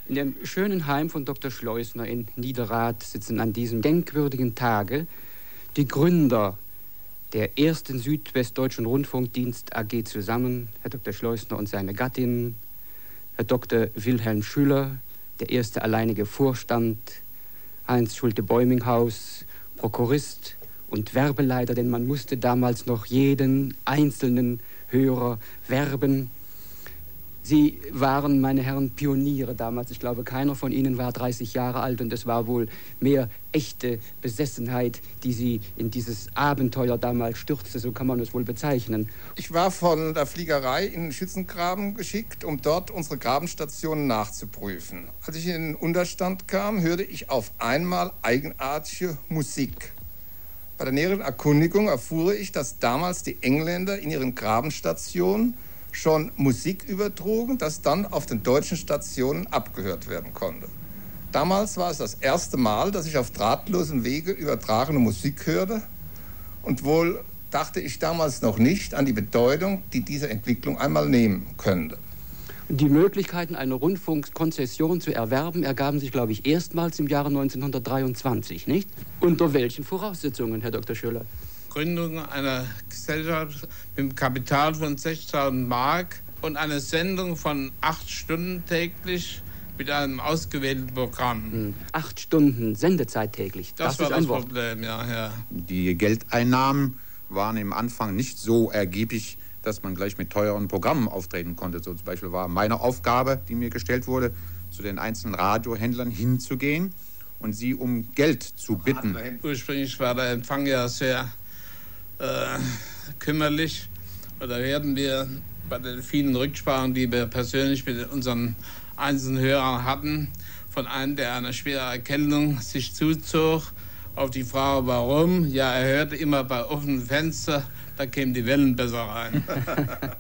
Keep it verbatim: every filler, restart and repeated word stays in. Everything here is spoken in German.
In dem schönen Heim von Doktor Schleusner in Niederrad sitzen an diesem denkwürdigen Tage die Gründer der ersten Südwestdeutschen Rundfunkdienst A G zusammen, Herr Doktor Schleusner und seine Gattin, Herr Doktor Wilhelm Schüller, der erste alleinige Vorstand, Heinz Schulte-Bäuminghaus, Prokurist und Werbeleiter, denn man musste damals noch jeden einzelnen Hörer werben. Sie waren, meine Herren, Pioniere damals. Ich glaube, keiner von Ihnen war dreißig Jahre alt und es war wohl mehr echte Besessenheit, die Sie in dieses Abenteuer damals stürzte, so kann man es wohl bezeichnen. Ich war von der Fliegerei in den Schützengraben geschickt, um dort unsere Grabenstationen nachzuprüfen. Als ich in den Unterstand kam, hörte ich auf einmal eigenartige Musik. Bei der näheren Erkundigung erfuhr ich, dass damals die Engländer in ihren Grabenstationen schon Musik übertrugen, das dann auf den deutschen Stationen abgehört werden konnte. Damals war es das erste Mal, dass ich auf drahtlosem Wege übertragene Musik hörte. Und wohl dachte ich damals noch nicht an die Bedeutung, die diese Entwicklung einmal nehmen könnte. Die Möglichkeiten, eine Rundfunkkonzession zu erwerben, ergaben sich, glaube ich, erstmals im Jahre neunzehnhundertdreiundzwanzig, nicht? Unter welchen Voraussetzungen, Herr Doktor Schüller? Gründung einer Gesellschaft mit einem Kapital von sechstausend Mark und eine Sendung von acht Stunden täglich mit einem ausgewählten Programm. Acht Stunden Sendezeit täglich, das, das war ist ein das Wort. Problem, ja, ja. Die Geldeinnahmen waren im Anfang nicht so ergiebig, dass man gleich mit teuren Programmen auftreten konnte. So zum Beispiel war meine Aufgabe, die mir gestellt wurde, zu den einzelnen Radiohändlern hinzugehen und sie um Geld zu bitten. Ursprünglich war der Empfang ja sehr äh, kümmerlich. Und da werden wir bei den vielen Rücksprachen, die wir persönlich mit unseren einzelnen Hörern hatten, von einem, der eine schwere Erkältung sich zuzog, auf die Frage, warum? Ja, er hörte immer bei offenen Fenstern, da kämen die Wellen besser rein.